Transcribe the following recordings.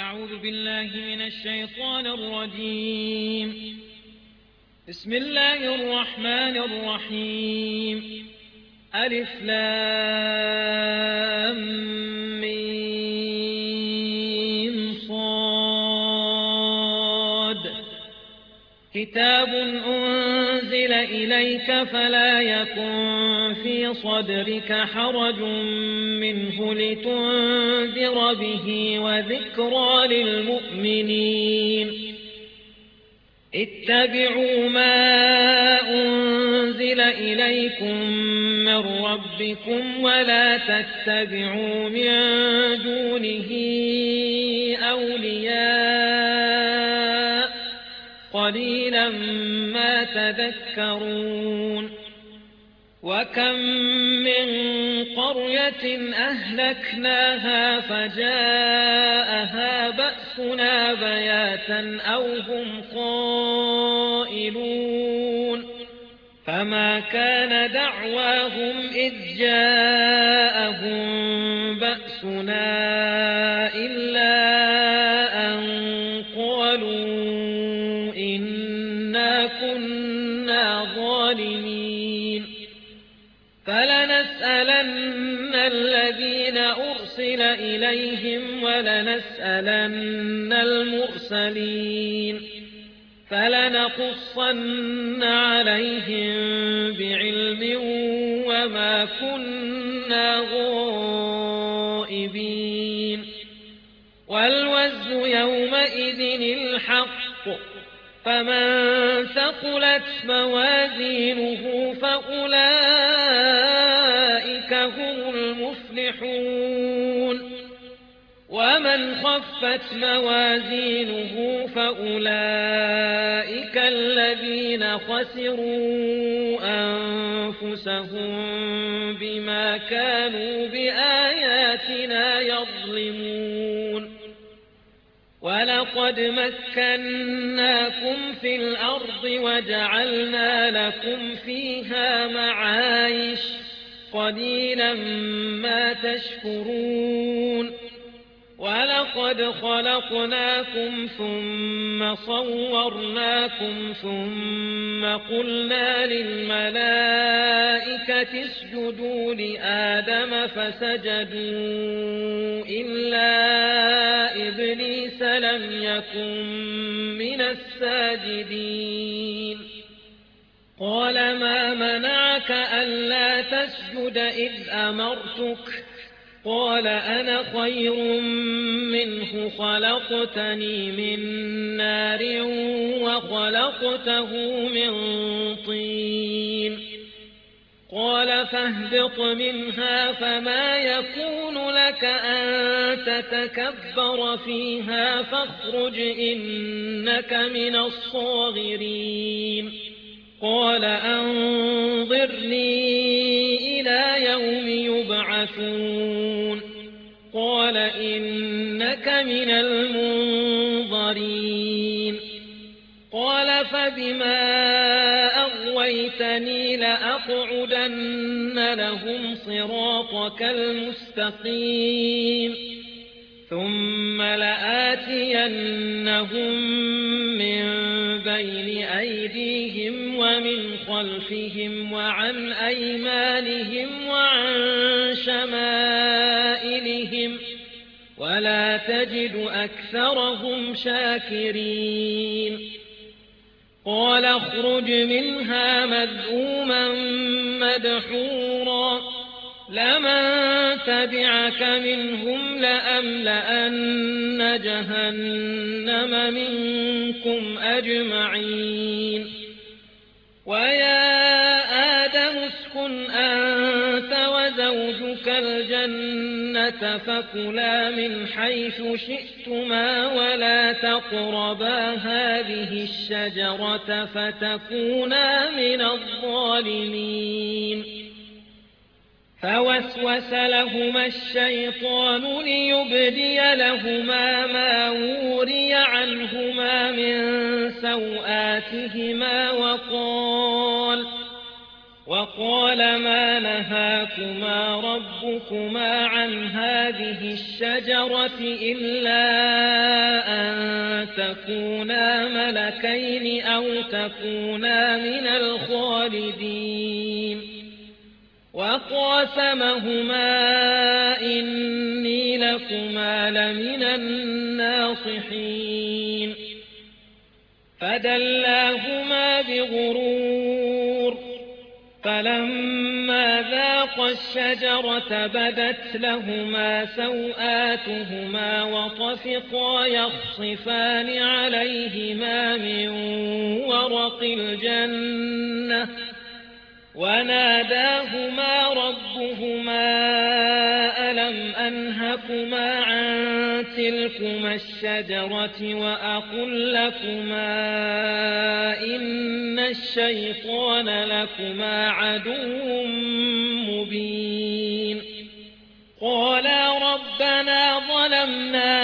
أعوذ بالله من الشيطان الرجيم. بسم الله الرحمن الرحيم. ألف لام ميم صاد. كتاب أنزل إليك فلا يكن في صدرك حرج منه لتنذر به وذكرى للمؤمنين. اتبعوا ما أنزل إليكم من ربكم ولا تتبعوا من دونه أولياء قليلا ما تذكرون. وكم من قرية أهلكناها فجاءها بأسنا بياتا أو هم قائلون. فما كان دعواهم إذ جاءهم بأسنا إلا أن قالوا إنا كنا ظالمين. فلنسألن الذين أرسل إليهم ولنسألن المرسلين. فلنقصن عليهم بعلم وما كنا غائبين. والوزن يومئذ الحق. فمن ثقلت موازينه فأولئك هم المفلحون. ومن خفت موازينه فأولئك الذين خسروا أنفسهم بما كانوا بآياتنا يظلمون. ولقد مكناكم في الأرض وجعلنا لكم فيها معايش قليلا ما تشكرون. ولقد خلقناكم ثم صورناكم ثم قلنا للملائكة اسجدوا لآدم فسجدوا إلا إبليس لم يكن من الساجدين. قال ما منعك ألا تسجد إذ أمرتك؟ قال أنا خير منه خلقتني من نار وخلقته من طين. قال فاهبط منها فما يكون لك أن تتكبر فيها فاخرج إنك من الصاغرين. قال أنظرني إلى يوم يبعثون. قال إنك من المنظرين. قال فبما أغويتني لأقعدن لهم صراطك المستقيم ثم لآتينهم من بين أيديهم ومن خلفهم وعن أيمانهم وعن شمائلهم ولا تجد أكثرهم شاكرين. قال اخرج منها مذءوما مدحورا لمن تبعك منهم لأملأن جهنم منكم أجمعين. ويا آدم اسكن أنت وزوجك الجنة فكلا من حيث شئتما ولا تقربا هذه الشجرة فتكونا من الظالمين. فوسوس لهما الشيطان ليبدي لهما ما وري عنهما من سوآتهما وقال ما نهاكما ربكما عن هذه الشجرة إلا تكونا ملكين أو تكونا من الخالدين وقاسمهما إني لكما لمن الناصحين فدلاهما بغرور فلما ذاقا الشجرة بدت لهما سوآتهما وطفقا يخصفان عليهما من ورق الجنة وناداهما ربهما ألم أنهكما عن تلكما الشجرة وأقل لكما إن الشيطان لكما عدو مبين قالا ربنا ظلمنا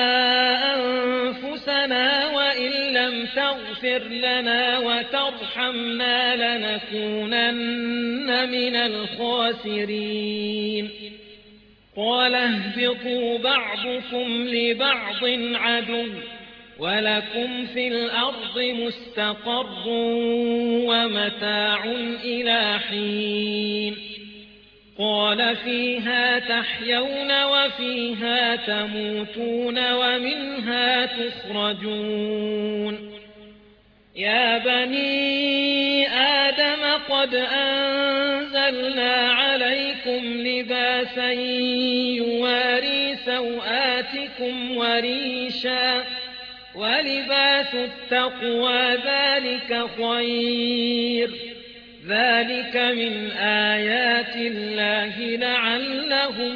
أنفسنا وإن لم تغفر لنا وترحمنا لنكونن من الخاسرين قال اهبطوا بعضكم لبعض عدو ولكم في الأرض مستقر ومتاع إلى حين قال فيها تحيون وفيها تموتون ومنها تخرجون يا بني آدم قد أنزلنا عليكم لباسا يواري سوآتكم وريشا ولباس التقوى ذلك خير ذلك من آيات الله لعلهم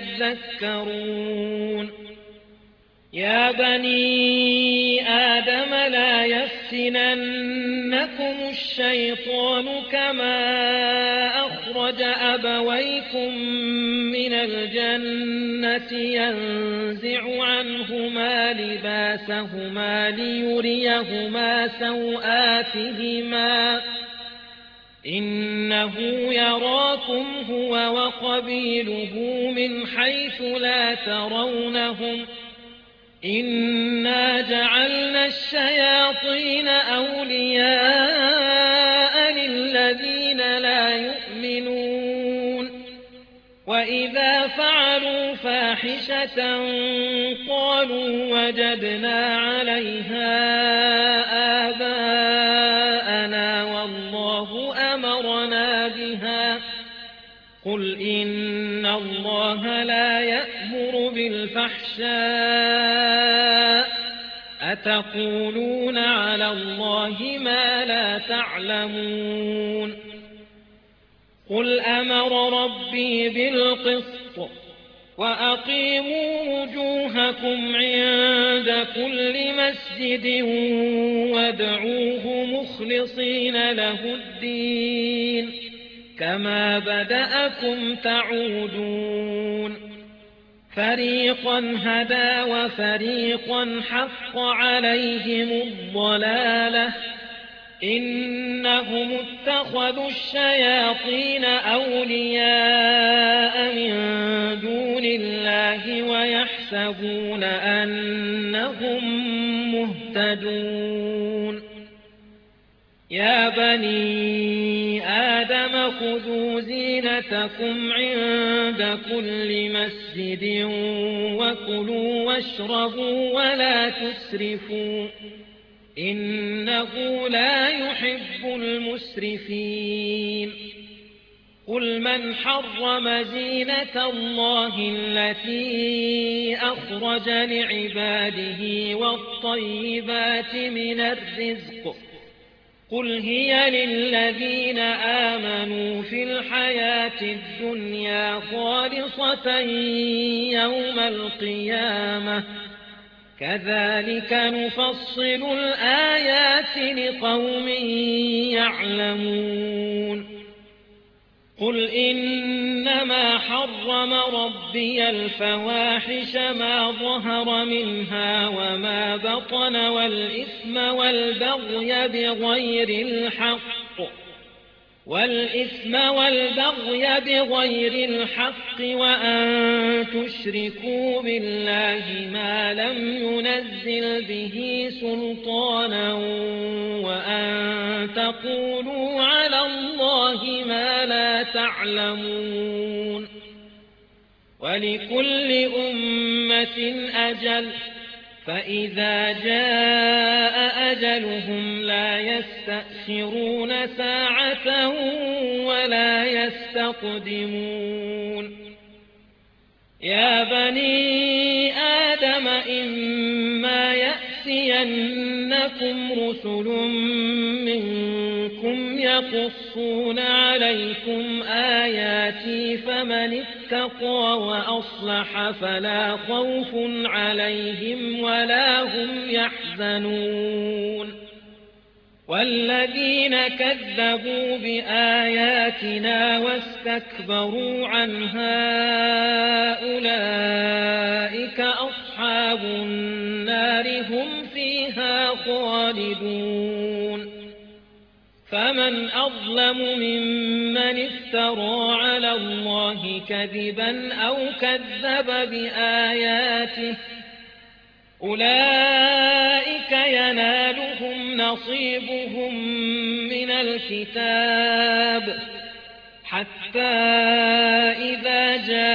يذكرون يا بني آدم لا يفتننكم الشيطان كما أخرج أبويكم من الجنة ينزع عنهما لباسهما ليريهما سوآتهما إنه يراكم هو وقبيله من حيث لا ترونهم إنا جعلنا الشياطين أولياء للذين لا يؤمنون وإذا فعلوا فاحشة قالوا وجدنا عليها آباءنا والله أمرنا بها قل إن الله لا يأمر بالفحشاء أتقولون على الله ما لا تعلمون قل أمر ربي بالقسط وأقيموا وجوهكم عند كل مسجد وادعوه مخلصين له الدين كما بدأكم تعودون فريقا هدى وفريقا حق عليهم الضلالة إنهم اتخذوا الشياطين أولياء من دون الله ويحسبون أنهم مهتدون يا بني آدم خذوا زينتكم عند كل مسجد وكلوا واشربوا ولا تسرفوا إنه لا يحب المسرفين قل من حرم زينة الله التي أخرج لعباده والطيبات من الرزق قل هي للذين آمنوا في الحياة الدنيا خالصة يوم القيامة كذلك نفصل الآيات لقوم يعلمون قل إنما حرم ربي الفواحش ما ظهر منها وما بطن والإثم والبغي بغير الحق والإثم والبغي بغير الحق وأن تشركوا بالله ما لم ينزل به سلطانا وأن تقولوا على الله ما لا تعلمون ولكل أمة أجل فإذا جاء أجلهم لا يستأخرون ساعة ولا يستقدمون يا بني آدم إما يأتينكم رسل منكم يقصون عليكم آياتي فمن اتقى وأصلح فلا خوف عليهم ولا هم يحزنون والذين كذبوا بآياتنا واستكبروا عنها أولئك أصحاب النار هم فيها خالدون فمن أظلم ممن افترى على الله كذبا أو كذب بآياته أولئك ينالهم نصيبهم من الكتاب حتى إذا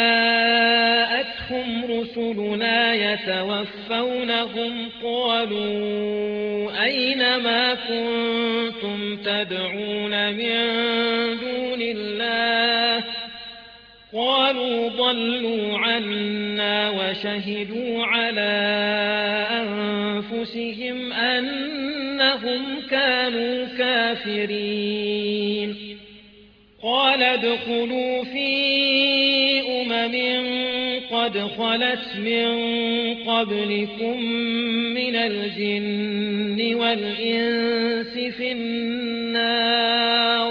جاءتهم رسلنا يتوفونهم قالوا أين ما كنتم تدعون من دون الله قالوا ضلوا عنا وشهدوا على أنفسهم أنهم كانوا كافرين قال ادخلوا في قد خلت من قبلكم من الجن والإنس في النار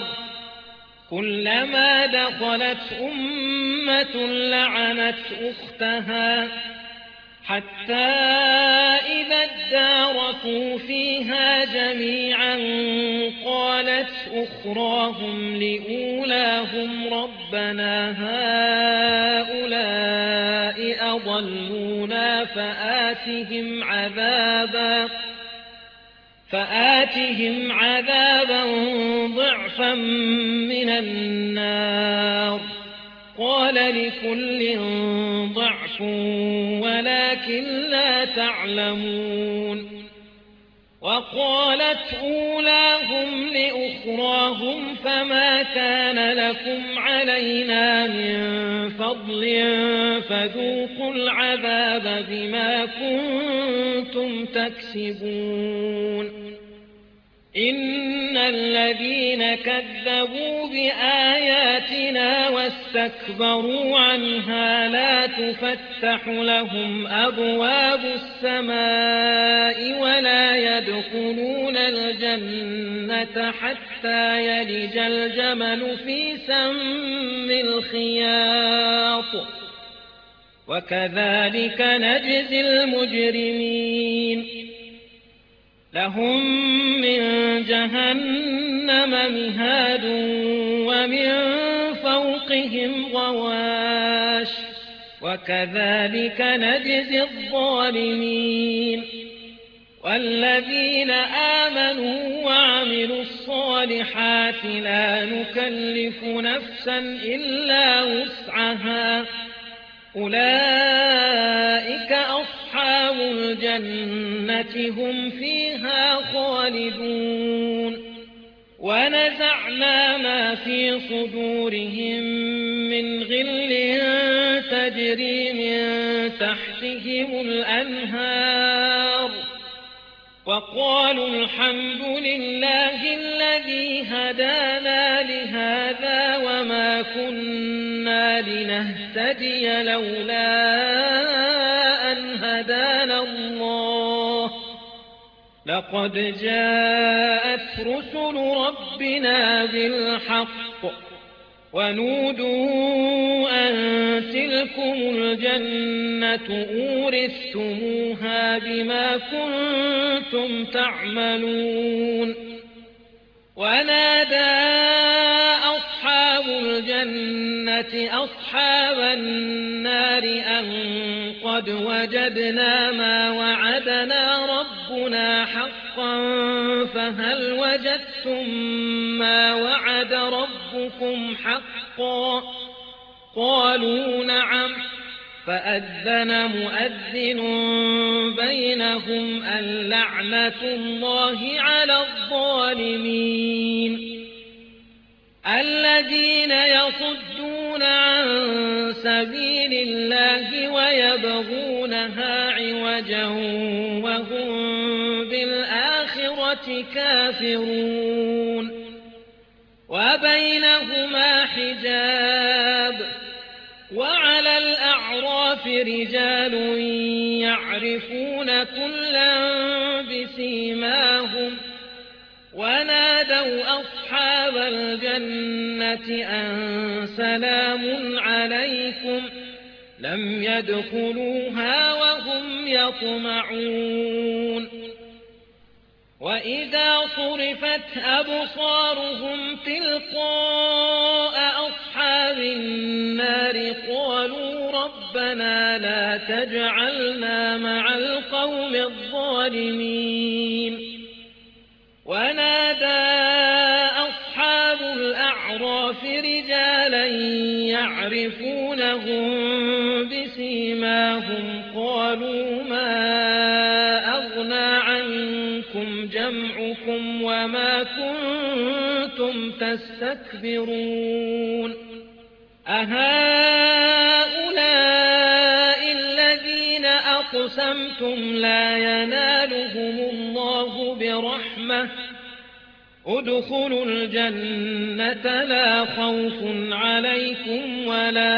كلما دخلت أمة لعنت أختها حتى إذا اداركوا فيها جميعا قالت أخراهم لأولاهم ربنا هؤلاء أضلونا فآتهم عذابا ضعفا من النار قال لكل ضعف ولكن لا تعلمون وقالت أولاهم لأخراهم فما كان لكم علينا من فضل فذوقوا العذاب بما كنتم تكسبون إن الذين كذبوا بآياتنا واستكبروا عنها لا تفتح لهم أبواب السماء ولا يدخلون الجنة حتى يلج الجمل في سم الخياط وكذلك نجزي المجرمين لهم من جهنم مهاد ومن فوقهم غواش وكذلك نجزي الظالمين والذين آمنوا وعملوا الصالحات لا نكلف نفسا إلا وسعها أولئك أصحاب الجنة هم فيها خالدون ونزعنا ما في صدورهم من غل تجري من تحتهم الأنهار وقالوا الحمد لله الذي هدانا لهذا وما كنا لنهتدي لولا أن هدانا الله لقد جاءت رسل ربنا بالحق ونودوا أن تلكم الجنة أورثتموها بما كنتم تعملون ونادى الجنة أصحاب النار أن قد وجدنا ما وعدنا ربنا حقا فهل وجدتم ما وعد ربكم حقا قالوا نعم فأذن مؤذن بينهم اللعنة الله على الظالمين الذين يصدون عن سبيل الله ويبغونها عوجا وهم بالآخرة كافرون وبينهما حجاب وعلى الأعراف رجال يعرفون كلا بسيماهم ونادوا أصحاب الجنة أن سلام عليكم لم يدخلوها وهم يطمعون وإذا صرفت أبصارهم تلقاء أصحاب النار قالوا ربنا لا تجعلنا مع القوم الظالمين ونادى أصحاب الأعراف رجالا يعرفونهم بسيماهم قالوا ما أغنى عنكم جمعكم وما كنتم تستكبرون أهؤلاء الذين أقسمتم لا ينالهم الله برحمة ادخلوا الجنة لا خوف عليكم ولا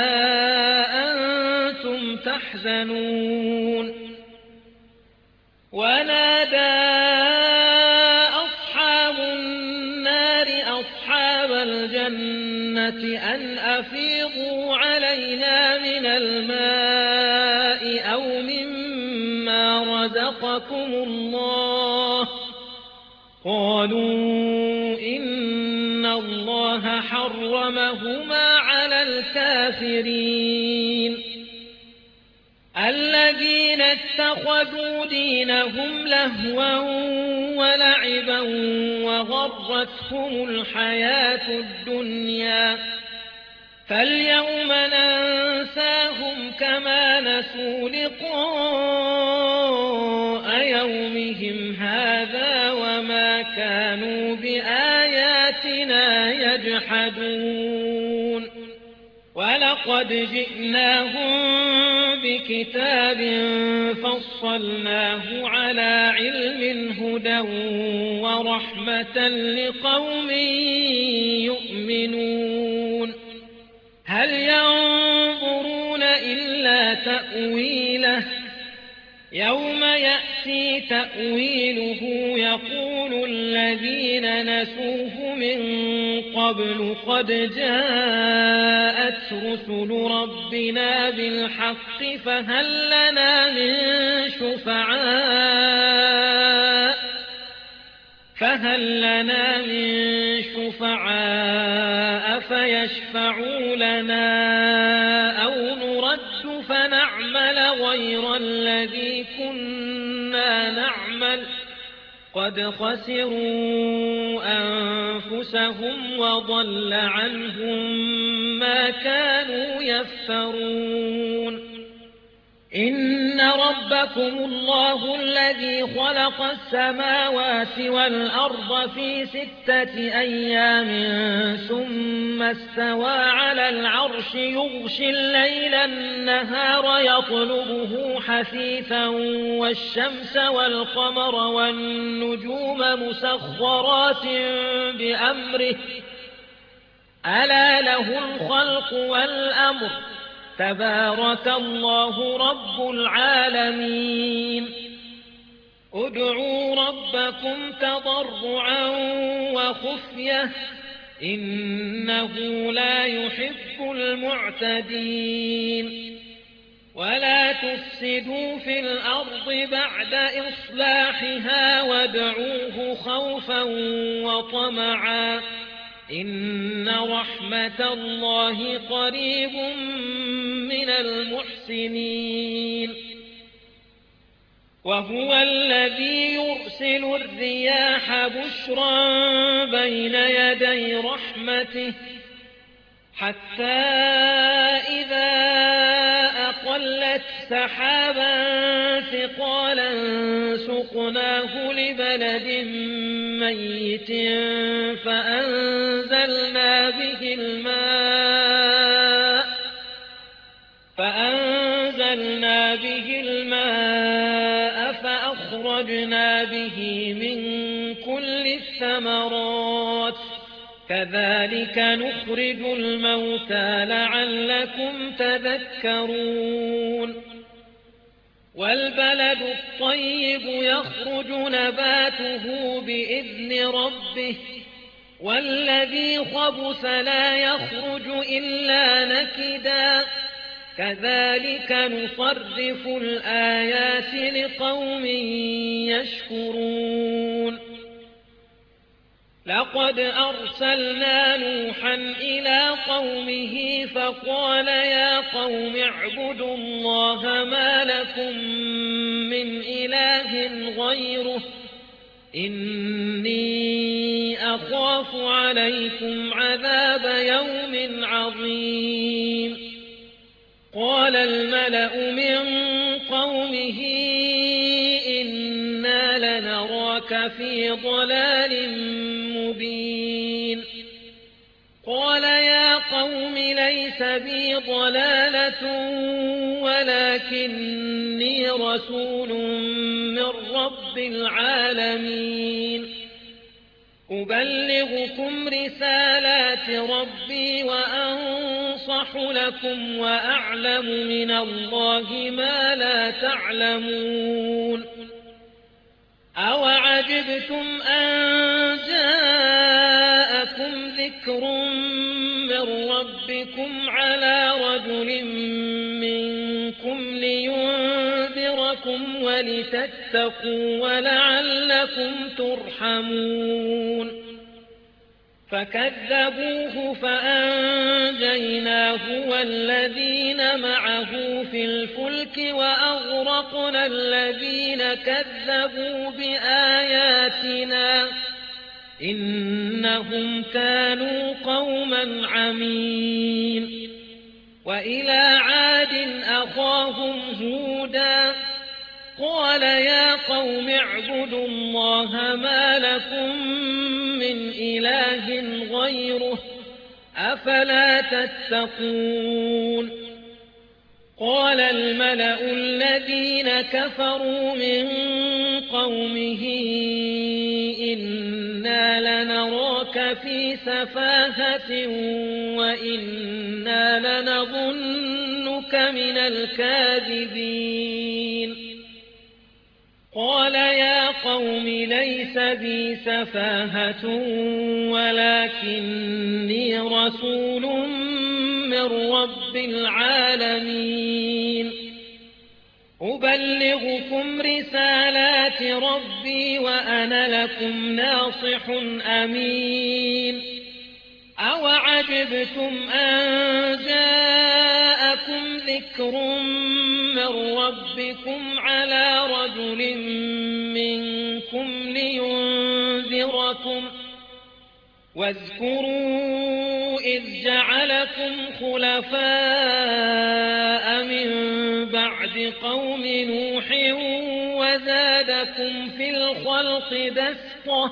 أنتم تحزنون ونادى أصحاب النار أصحاب الجنة أن أفيضوا علينا من الماء أو مما رزقكم الله قالوا إن الله حرمهما على الكافرين الذين اتخذوا دينهم لهوا ولعبا وغرتهم الحياة الدنيا فاليوم ننساهم كما نسوا لقاء يومهم هذا وما كانوا بآياتنا يجحدون ولقد جئناهم بكتاب فصلناه على علم هدى ورحمة لقوم يؤمنون هل ينظرون إلا تأويله يوم يأتي تأويله يقول الذين نسوه من قبل قد جاءت رسل ربنا بالحق فهل لنا من شفعاء فيشفعوا لنا أو نرد فنعمل غير الذي كنا نعمل قد خسروا أنفسهم وضل عنهم ما كانوا يفترون إن ربكم الله الذي خلق السماوات والأرض في 6 أيام ثم استوى على العرش يغشي الليل النهار يطلبه حثيثا والشمس والقمر والنجوم مسخرات بأمره ألا له الخلق والأمر تبارك الله رب العالمين ادعوا ربكم تضرعا وخفية إنه لا يحب المعتدين ولا تفسدوا في الأرض بعد إصلاحها وادعوه خوفا وطمعا إن رحمة الله قريب من المحسنين وهو الذي يرسل الرياح بشرا بين يدي رحمته حتى إذا أقلت سحابا ثقالا سقناه لبلد ميت فأنزلنا به الماء فأخرجنا به من كل الثمرات كذلك نخرج الموتى لعلكم تذكرون والبلد الطيب يخرج نباته بإذن ربه والذي خبث لا يخرج إلا نكدا كذلك نصرف الآيات لقوم يشكرون لقد أرسلنا نوحا إلى قومه فقال يا قوم اعبدوا الله ما لكم من إله غيره إني أخاف عليكم عذاب يوم عظيم قال الملأ من قومه إنا لنراك في ضلال مبين قال يا قوم ليس بي ضلالة ولكني رسول من رب العالمين أبلغكم رسالات ربي وأنصح لكم وأعلم من الله ما لا تعلمون أوعجبتم أن جاءكم ذكر من ربكم على رجل منكم لينذركم ولتتقوا ولعلكم ترحمون فكذبوه فأنجيناه والذين معه في الفلك وأغرقنا الذين كذبوا بآياتنا إنهم كانوا قوما عمين وإلى عاد أخاهم هودا قال يا قوم اعبدوا الله ما لكم من إله غيره أفلا تتقون قال الملأ الذين كفروا من قومه إنا لنراك في سفاهة وإنا لنظنك من الكاذبين قال يا قوم ليس بي سفاهة ولكني رسول من رب العالمين أبلغكم رسالات ربي وأنا لكم ناصح أمين أوعجبتم أن جاءكم ذكر من ربكم على رجل منكم لينذركم واذكروا إذ جعلكم خلفاء من بعد قوم نوح وزادكم في الخلق بسطة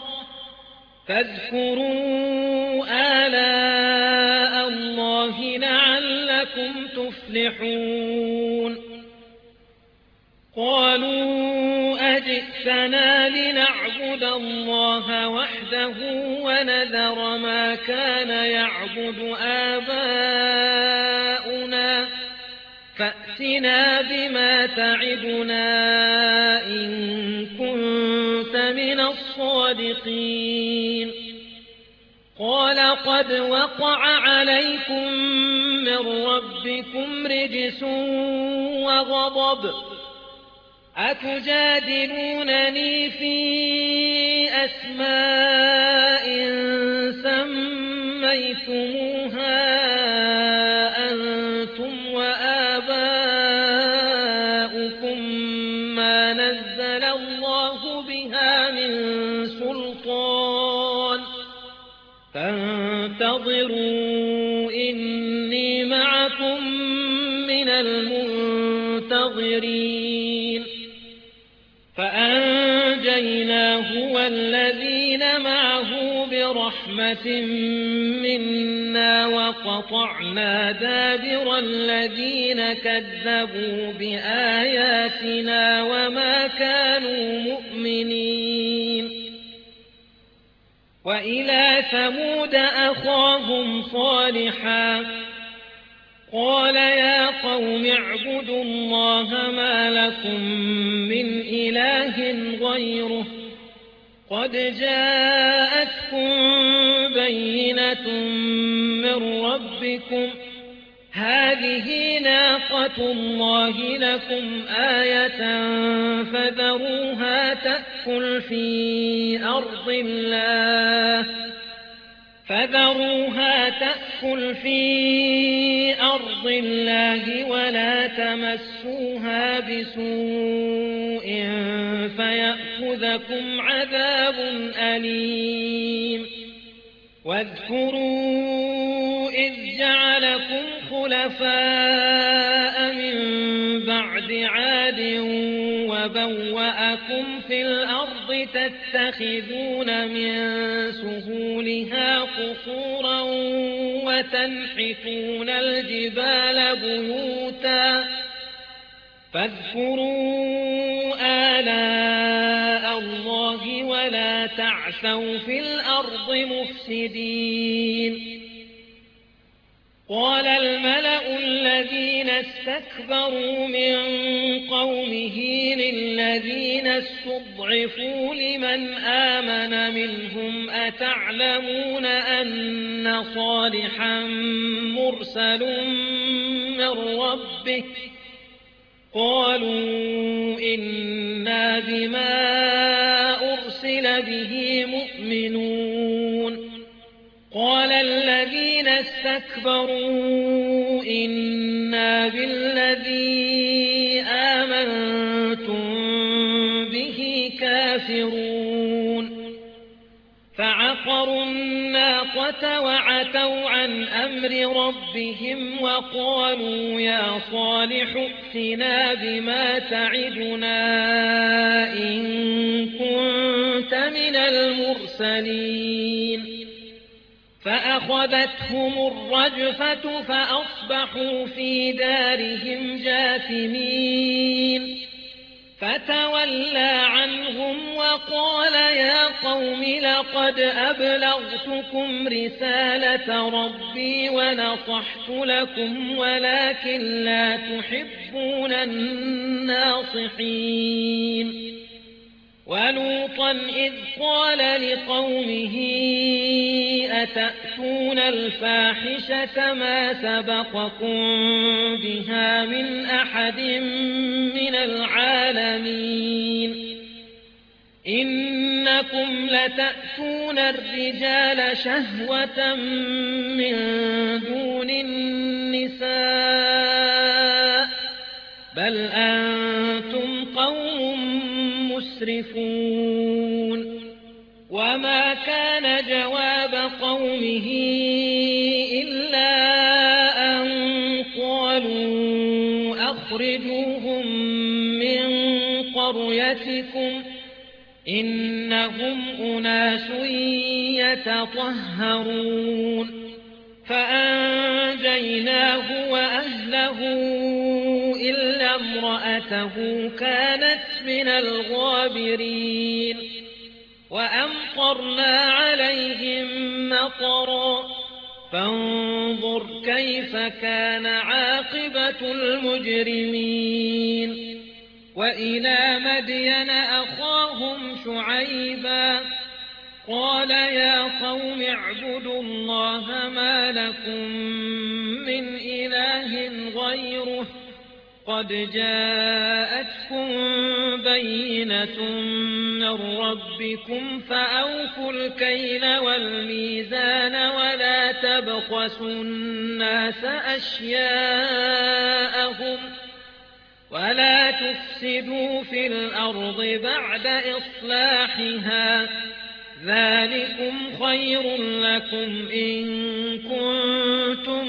فاذكروا آلاء الله لعلكم تفلحون قالوا أجئتنا لنعبد الله وحده ونذر ما كان يعبد آباؤنا فأتنا بما تعدنا إن كنت من الصادقين قال قد وقع عليكم من ربكم رجس وغضب أتجادلونني في أسماء سميتموها سميتموها أنتم وآباؤكم ما نزل الله بها من سلطان فانتظروا إني معكم من المنتظرين فأنجيناه والذين معه برحمة منا وقطعنا دابر الذين كذبوا بآياتنا وما كانوا مؤمنين وإلى ثمود أخاهم صالحا قال يا قوم اعبدوا الله ما لكم من إله غيره قد جاءتكم بينة من ربكم هذه ناقة الله لكم آية فذروها تأكل في أرض الله ولا تمسوها بسوء فيأخذكم عذاب أليم واذكروا إذ جعلكم خلفاء من بعد عاد وبوأكم في الأرض تتخذون من سهولها قصورا وتنحتون الجبال بيوتا فاذكروا آلاء الله ولا تعثوا في الأرض مفسدين قال الملأ الذين استكبروا من قومه للذين استضعفوا لمن آمن منهم أتعلمون أن صالحا مرسل من ربه قالوا إنا بما أرسل به مؤمنون قال الذين استكبروا إنا بالذي آمنتم به كافرون فعقروا الناقة وعتوا عن أمر ربهم وقالوا يا صالح ائتنا بما تعدنا إن كنت من المرسلين فأخذتهم الرجفة فأصبحوا في دارهم جاثمين فتولى عنهم وقال يا قوم لقد أبلغتكم رسالة ربي ونصحت لكم ولكن لا تحبون الناصحين ولوطا إذ قال لقومه أتأتون الفاحشة ما سبقكم بها من أحد من العالمين إنكم لتأتون الرجال شهوة من دون النساء بل أنتم قوم مسرفون وما كان جواب قومه إلا أن قالوا أخرجوهم من قريتكم إنهم أناس يتطهرون فأنجيناه وأهله إلا امرأته كانت من الغابرين وأمطرنا عليهم مطرا فانظر كيف كان عاقبة المجرمين وإلى مدين أخاهم شعيبا قال يا قوم اعبدوا الله ما لكم من إله غيره قد جاءتكم بينة من ربكم فأوفوا الكيل والميزان ولا تبخسوا الناس أشياءهم ولا تفسدوا في الأرض بعد إصلاحها ذلكم خير لكم إن كنتم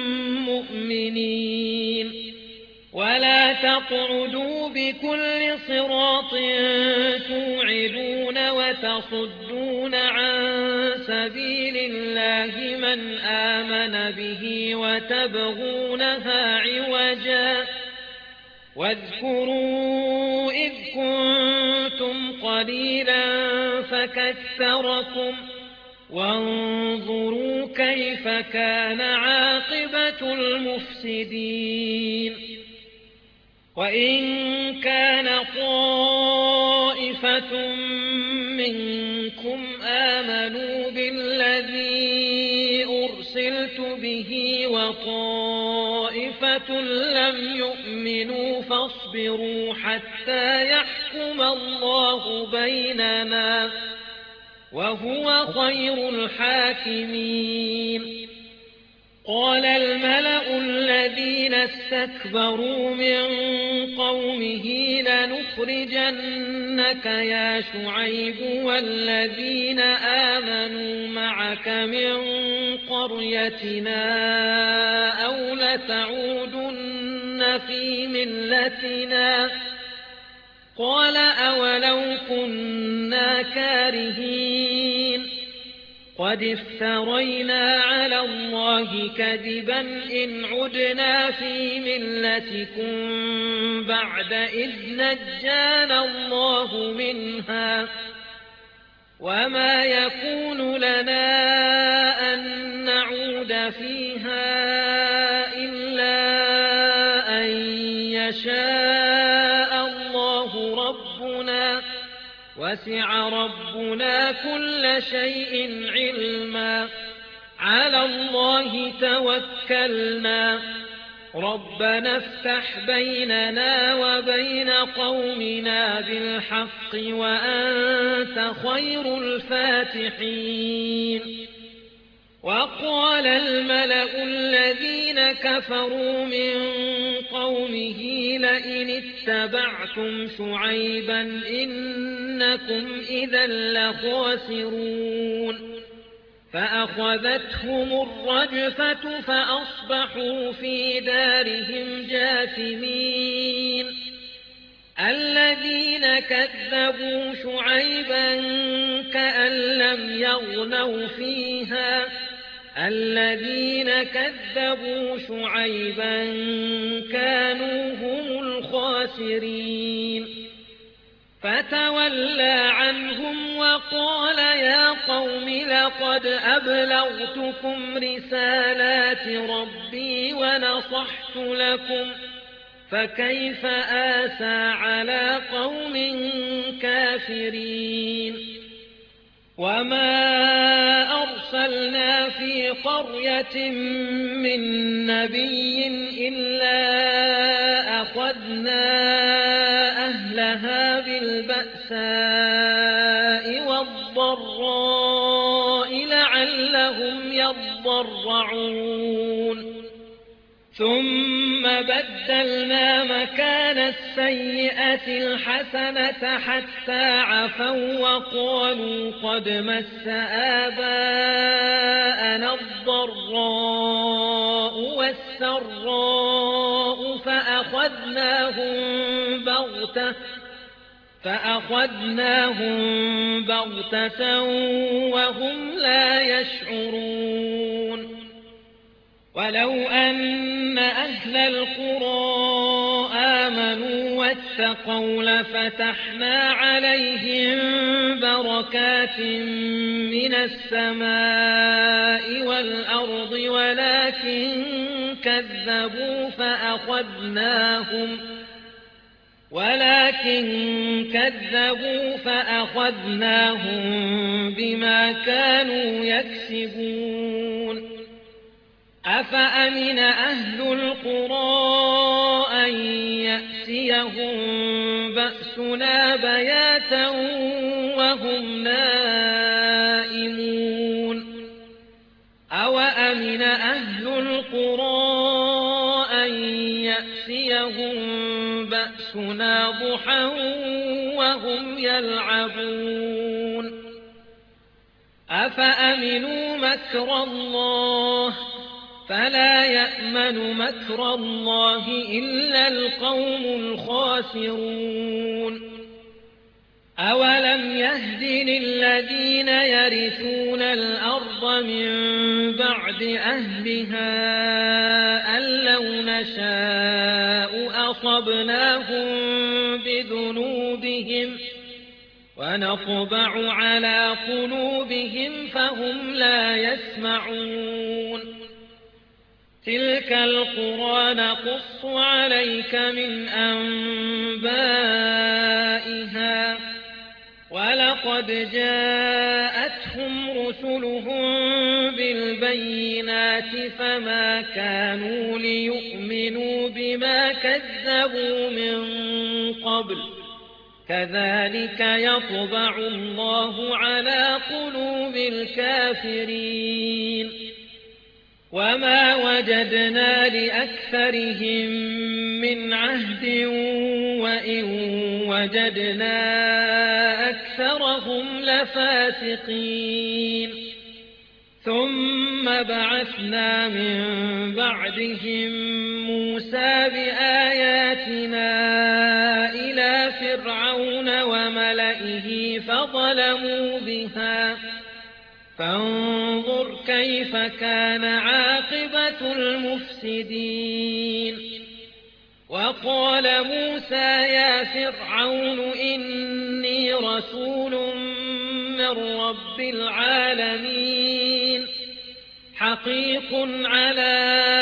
مؤمنين ولا تقعدوا بكل صراط توعدون وتصدون عن سبيل الله من آمن به وتبغونها عوجا واذكروا إذ كنتم قليلا فكثركم وانظروا كيف كان عاقبة المفسدين وإن كان طائفة منكم آمنوا بالذي أرسلت به وطائفة لم يؤمنوا فاصبروا حتى يحكم الله بيننا وهو خير الحاكمين قال الملأ الذين استكبروا من قومه لنخرجنك يا شعيب والذين آمنوا معك من قريتنا أو لتعودن في ملتنا قال أولو كنا كارهين قد افترينا على الله كذبا إن عدنا في ملتكم بعد إذ نجانا الله منها وما يكون لنا أن نعود فيها إلا أن يشاء الله ربنا وسع ربنا كل شيء علما على الله توكلنا ربنا افتح بيننا وبين قومنا بالحق وأنت خير الفاتحين وقال الملأ الذين كفروا من قومه لئن اتبعتم شعيبا إنكم إذا لخاسرون فأخذتهم الرجفة فأصبحوا في دارهم جاثمين الذين كذبوا شعيبا كأن لم يغنوا فيها الذين كذبوا شعيبا كانوا هم الخاسرين فتولى عنهم وقال يا قوم لقد أبلغتكم رسالات ربي ونصحت لكم فكيف آسى على قوم كافرين وما أرسلنا في قرية من نبي إلا أخذنا أهلها بالبأساء والضراء لعلهم يضرعون ثم بدلنا مكان السيئة الحسنة حتى عفوا وقالوا قد مس آباءنا الضراء والسراء فأخذناهم بغتة وهم لا يشعرون ولو أن أهل القرى آمنوا واتقوا لفتحنا عليهم بركات من السماء والأرض ولكن كذبوا فأخذناهم,، فأخذناهم، ، بما كانوا يكسبون. أفأمن أهل القرى أن يأتيهم بأسنا بياتا وهم نائمون أوأمن أهل القرى أن يأتيهم بأسنا ضحى وهم يلعبون أفأمنوا مكر الله فلا يأمن مكر الله إلا القوم الخاسرون أولم يهد للذين يرثون الأرض من بعد أهلها أن لو نشاء أصبناهم بذنوبهم ونطبع على قلوبهم فهم لا يسمعون تلك القرى نقص عليك من أنبائها ولقد جاءتهم رسلهم بالبينات فما كانوا ليؤمنوا بما كذبوا من قبل كذلك يطبع الله على قلوب الكافرين وما وجدنا لأكثرهم من عهد وإن وجدنا أكثرهم لفاسقين ثم بعثنا من بعدهم موسى بآياتنا إلى فرعون وملئه فظلموا بها فانظر كيف كان عاقبة المفسدين وقال موسى يا فرعون إني رسول من رب العالمين حقيق على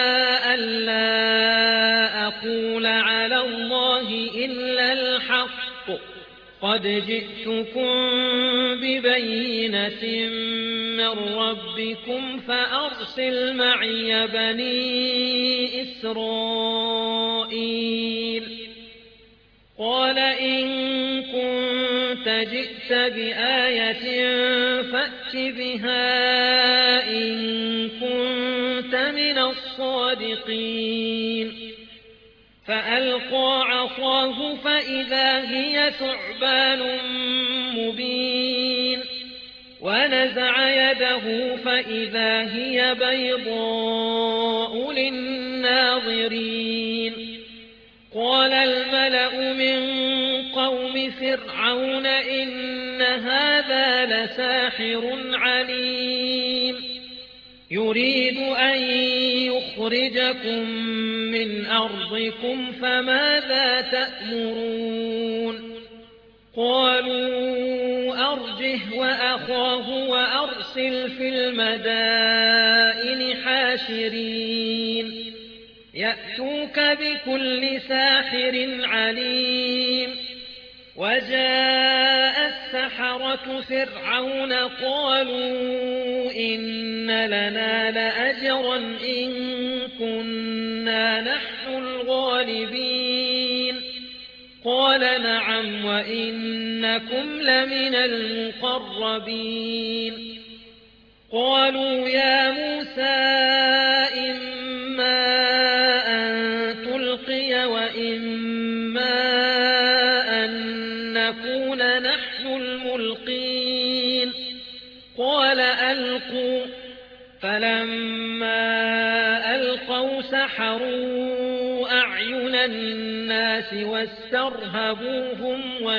ألا أقول على الله إلا الحق قد جئتكم ببينة من ربكم فأرسل معي بني إسرائيل قال إن كنت جئت بآية فأت بها إن كنت من الصادقين فألقى عصاه فإذا هي ثعبان مبين ونزع يده فإذا هي بيضاء للناظرين قال الملأ من قوم فرعون إن هذا لساحر عليم يريد أن يخرجكم من أرضكم فماذا تأمرون قالوا أرجه وأخاه وأرسل في المدائن حاشرين يأتوك بكل ساحر عليم وجاء السحرة فرعون قالوا إن لنا لأجرا إن كنا نحن الغالبين قال نعم وإنكم لمن المقربين قالوا يا موسى إما أن تلقي وإما أن نكون نحن الملقين قال ألقوا فلما ألقوا سحروا أعين الناس واسترهبوهم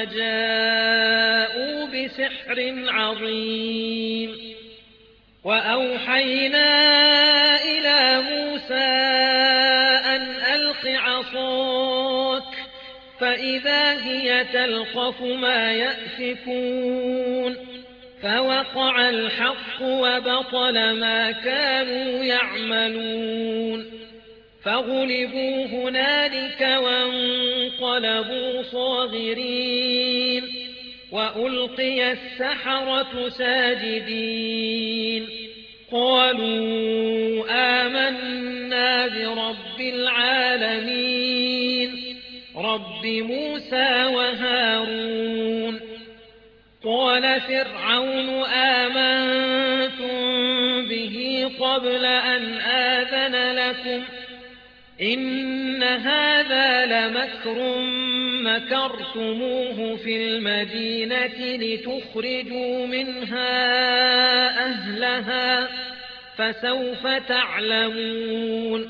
وجاءوا بسحر عظيم وأوحينا إلى موسى أن ألق عصاك فإذا هي تلقف ما يأفكون فوقع الحق وبطل ما كانوا يعملون فغلبوا هنالك وانقلبوا صاغرين وألقي السحرة ساجدين قالوا آمنا برب العالمين رب موسى وهارون. قال فرعون آمنتم به قبل أن آذن لكم إن هذا لمكر مكرتموه في المدينة لتخرجوا منها أهلها فسوف تعلمون.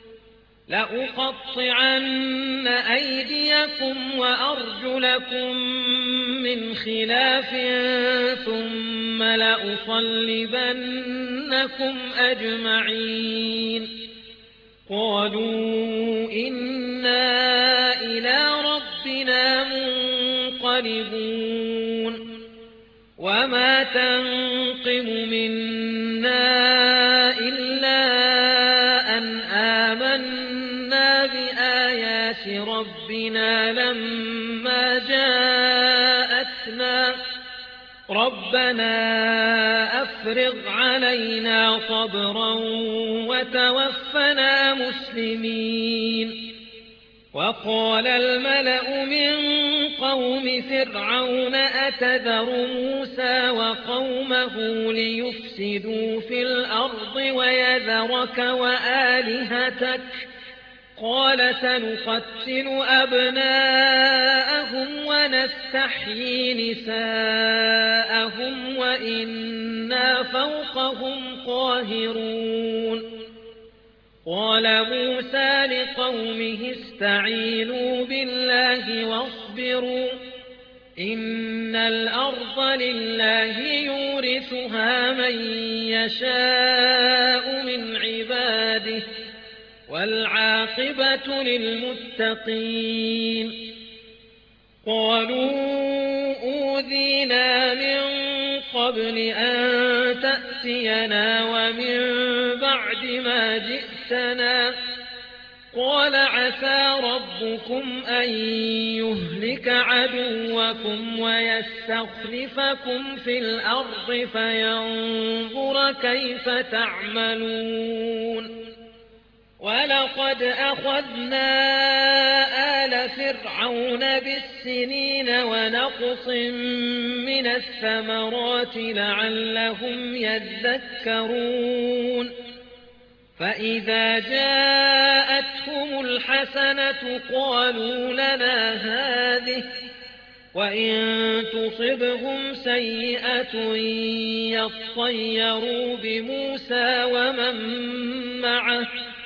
لأقطعن أيديكم وأرجلكم من خلاف ثم لأصلبنكم أجمعين. قالوا إنا إلى ربنا منقلبون. وما تنقم منا إلا أن آمنا بآيات ربنا لما جاءتنا ربنا أفرغ علينا صبرا وتوفنا مسلمين. وقال الملأ من قوم فرعون أتذر موسى وقومه ليفسدوا في الأرض ويذرك وآلهتك قال سنقتل أبناءهم ونستحيي نساءهم وإنا فوقهم قاهرون. قال موسى لقومه استعينوا بالله واصبروا إن الأرض لله يورثها من يشاء من عباده والعاقبة للمتقين. قالوا أوذينا من قبل أن تأتينا ومن بعد ما جئتنا قال عسى ربكم أن يهلك عدوكم ويستخلفكم في الأرض فينظر كيف تعملون. ولقد أخذنا آل فرعون بالسنين ونقص من الثمرات لعلهم يذكرون. فإذا جاءتهم الحسنة قالوا لنا هذه وإن تصبهم سيئة يطيروا بموسى ومن معه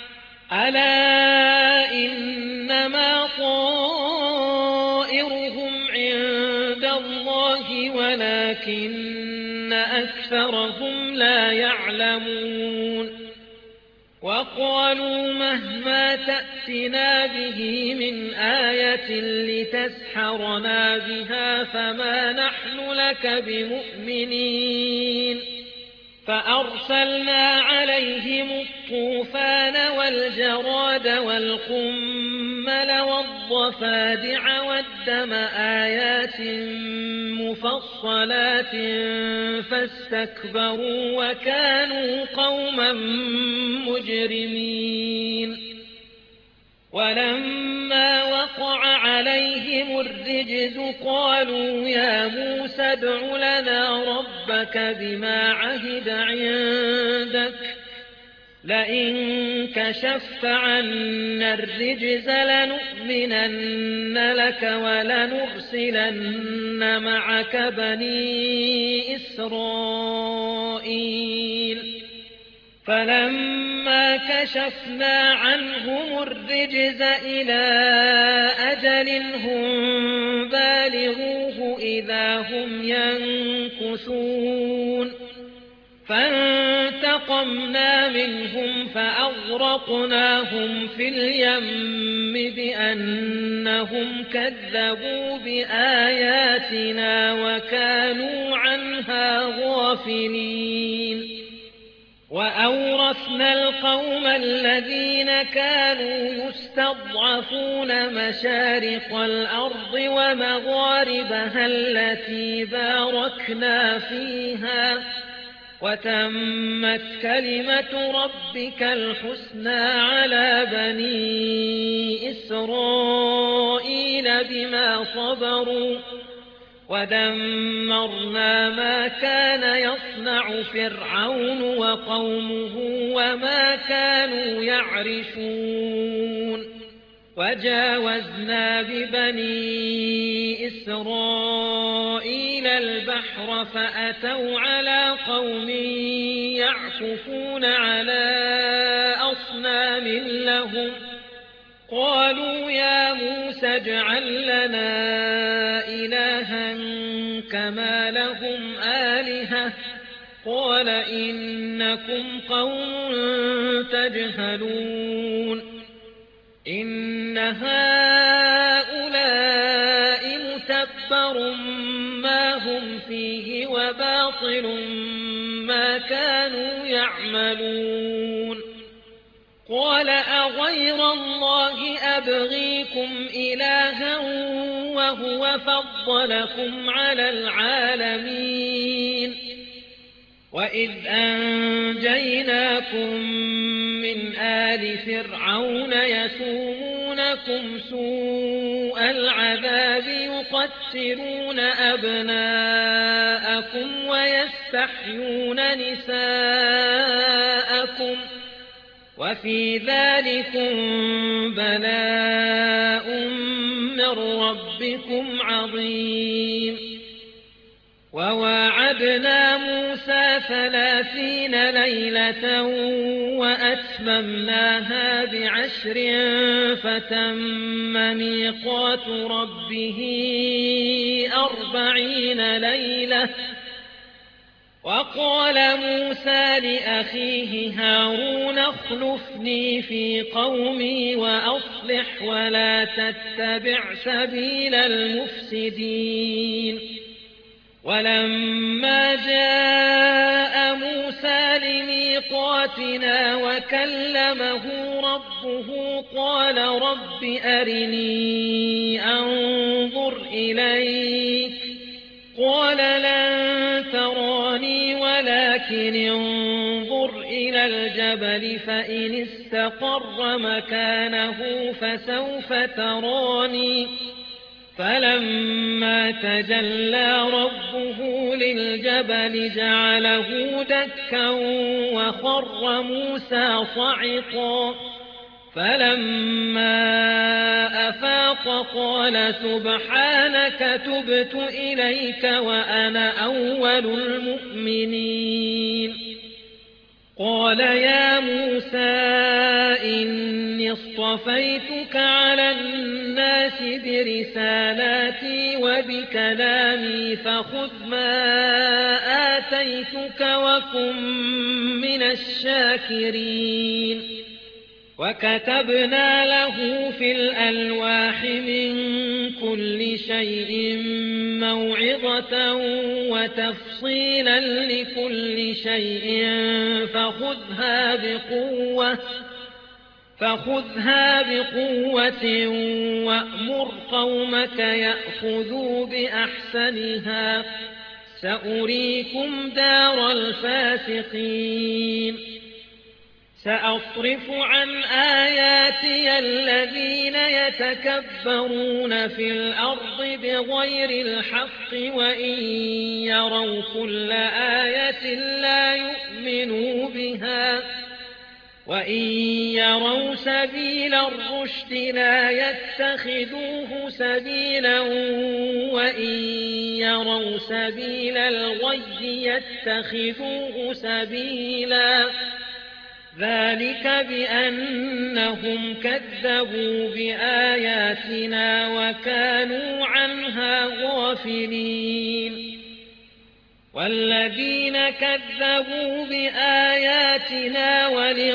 ألا إنما طائرهم عند الله ولكن أكثرهم لا يعلمون. وقالوا مهما تأتنا به من آية لتسحرنا بها فما نحن لك بمؤمنين. فأرسلنا عليهم الطوفان والجراد والقمل والضفادع والدم آيات مفصلات فاستكبروا وكانوا قوما مجرمين. ولما وقع عليهم الرجز قالوا يا موسى ادع لنا ربك بما عهد عندك لئن كشفت عنا الرجز لنؤمنن لك ولنرسلن معك بني إسرائيل. فلما كشفنا عنهم الرجز إلى أجل هم بالغوه إذا هم ينكثون. فانتقمنا منهم فأغرقناهم في اليم بأنهم كذبوا بآياتنا وكانوا عنها غافلين. وأورثنا القوم الذين كانوا يستضعفون مشارق الأرض ومغاربها التي باركنا فيها وتمت كلمة ربك الحسنى على بني إسرائيل بما صبروا ودمرنا ما كان يصنع فرعون وقومه وما كانوا يعرشون وجاوزنا ببني إسرائيل البحر فأتوا على قوم يعكفون على أصنام لهم قالوا يا موسى اجعل لنا إلها كما لهم آلهة قال إنكم قوم تجهلون إن هؤلاء متبر ما هم فيه وباطل ما كانوا يعملون قال أغير الله أبغيكم إلها وهو فضلكم على العالمين وإذ أنجيناكم من آل فرعون يسومونكم سوء العذاب يقتلون أبناءكم ويستحيون نساءكم وفي ذلكم بلاء من ربكم عظيم وواعدنا موسى 30 ليلة وأتممناها ب10 فتم ميقات ربه 40 ليلة وقال موسى لأخيه هارون اخلفني في قومي وأصلح ولا تتبع سبيل المفسدين ولما جاء موسى لميقاتنا وكلمه ربه قال رب أرني أنظر إليك قال لن تراني ولكن انظر إلى الجبل فإن استقر مكانه فسوف تراني فلما تجلى ربه للجبل جعله دكا وخر موسى صعقا فلما أفاق قال سبحانك تبت إليك وأنا أول المؤمنين قال يا موسى إني اصطفيتك على الناس برسالاتي وبكلامي فخذ ما آتيتك وكن من الشاكرين وكتبنا له في الألواح من كل شيء موعظة وتفصيلا لكل شيء فخذها بقوة وأمر قومك يأخذوا بأحسنها سأريكم دار الفاسقين سأصرف عن آياتي الذين يتكبرون في الأرض بغير الحق وإن يروا كل آية لا يؤمنوا بها وإن يروا سبيل الرشد لا يتخذوه سبيلا وإن يروا سبيل الغي يتخذوه سبيلا ذلك بأنهم كذبوا بآياتنا وكانوا عنها غافلين والذين كذبوا بآياتنا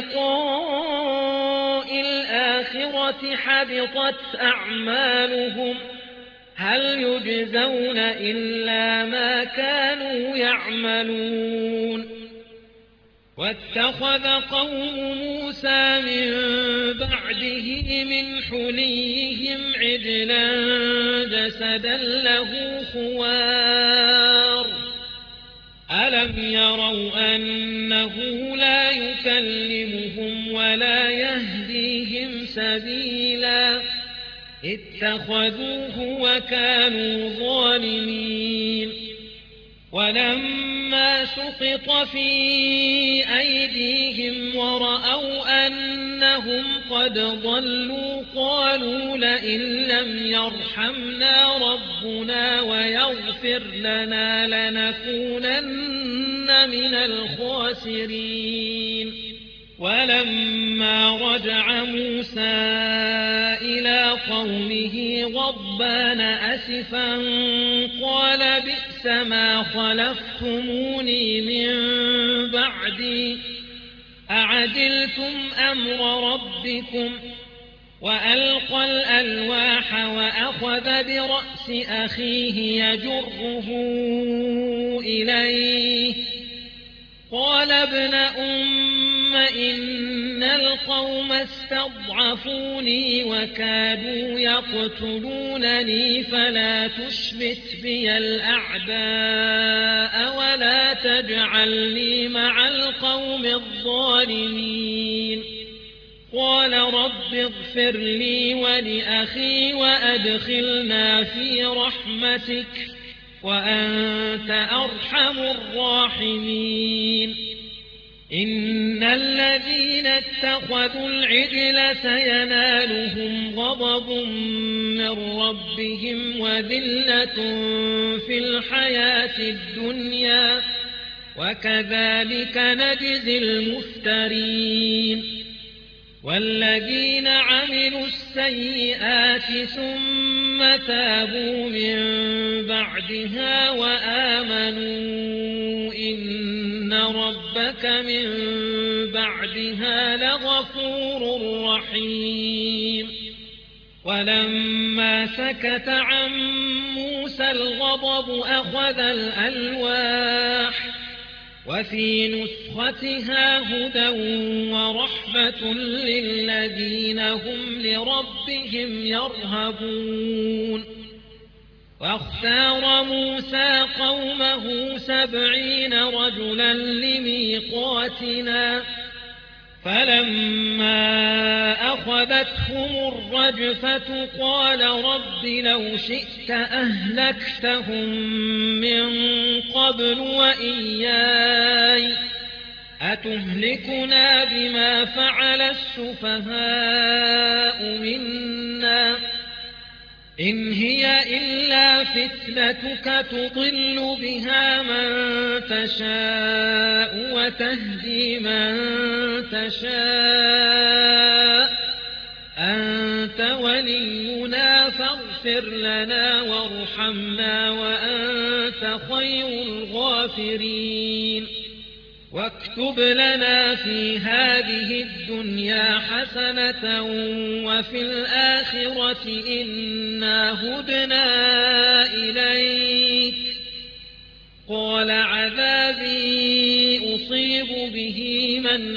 ولقاء الآخرة حبطت أعمالهم هل يجزون إلا ما كانوا يعملون واتخذ قوم موسى من بعده من حليهم عجلا جسدا له خوار ألم ألم يروا أنه لا يكلمهم ولا يهديهم سبيلا اتخذوه وكانوا ظالمين ولما سقط في أيديهم ورأوا أنهم قد ضلوا قالوا لئن لم يرحمنا ربنا ويغفر لنا لنكونن من الخاسرين ولما رجع موسى إلى قومه غضبان أسفا قال بئس ما خلفتموني من بعدي أعجلتم أمر ربكم وألقى الألواح وأخذ برأس أخيه يجره إليه قال ابن إن القوم استضعفوني وكادوا يقتلونني فلا تشمت بي الأعداء ولا تجعلني مع القوم الظالمين قال رب اغفر لي ولأخي وأدخلنا في رحمتك وأنت أرحم الراحمين إن الذين اتخذوا العجل سينالهم غضب من ربهم وذلة في الحياة الدنيا وكذلك نجزي المفترين والذين عملوا السيئات ثم تابوا من بعدها وآمنوا إن ربك من بعدها لغفور رحيم ولما سكت عن موسى الغضب أخذ الألواح وفي نسختها هدى ورحمة للذين هم لربهم يرهبون واختار موسى قومه 70 رجلا لميقاتنا فلما أخذتهم الرجفة قال رب لو شئت أهلكتهم من قبل وإياي أتهلكنا بما فعل السفهاء منا إن هي إلا فتنتك تضل بها من تشاء وتهدي من تشاء أنت ولينا فاغفر لنا وارحمنا وأنت خير الغافرين واكتب لنا في هذه الدنيا حسنة وفي الآخرة إنا هدنا إليك قال عذابي أصيب به من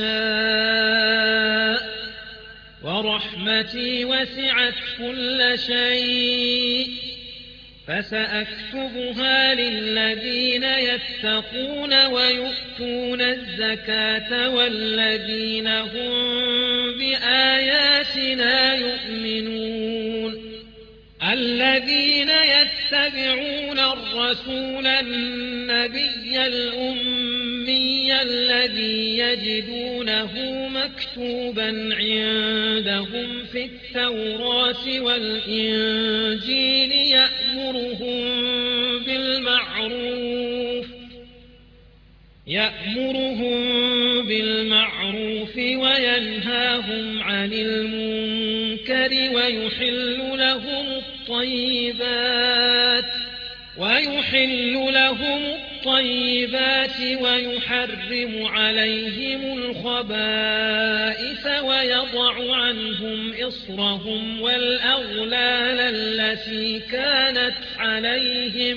أشاء ورحمتي وسعت كل شيء فسأكتبها للذين يتقون ويؤتون الزكاة والذين هم بآياتنا يؤمنون الذين يتبعون الرسول النبي الأمي الذي يجدونه مكتوبا عندهم في التوراة والإنجيل يأمرهم بالمعروف وينهاهم عن المنكر ويحل لهم الطيبات ويحرم عليهم الخبائث ويضع عنهم إصرهم والأغلال التي كانت عليهم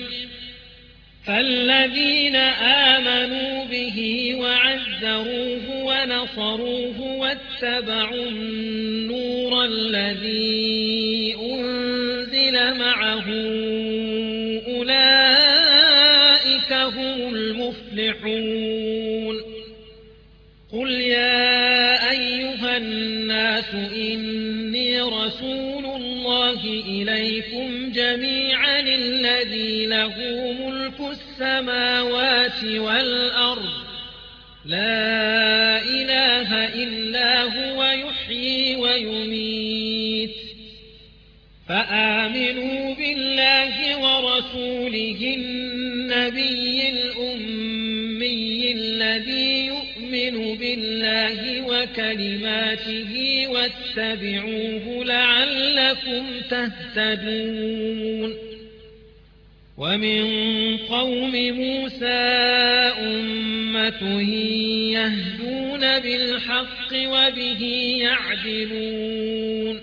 فالذين آمنوا به وعزروه ونصروه واتبعوا النور الذي أنزل معه أولئك هم المفلحون قل يا أيها الناس إني رسول الله إليكم جميعا الذي له ملك السماوات والأرض لا إله إلا هو يحيي ويميت فآمنوا بالله ورسوله النبي الأمي الذي يؤمن بالله وكلماته واتبعوه لعلكم تهتدون ومن قوم موسى أمة يهدون بالحق وبه يعدلون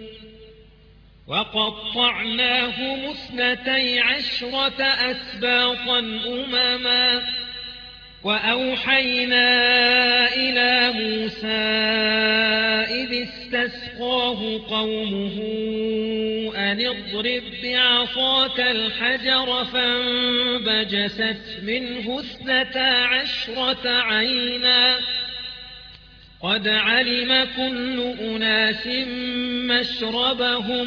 وقطعناهم 12 أسباطا أمما وأوحينا إلى موسى إذ استسقاه قومه أن اضرب بعصاك الحجر فانبجست منه 12 عينا قد علم كل أناس مشربهم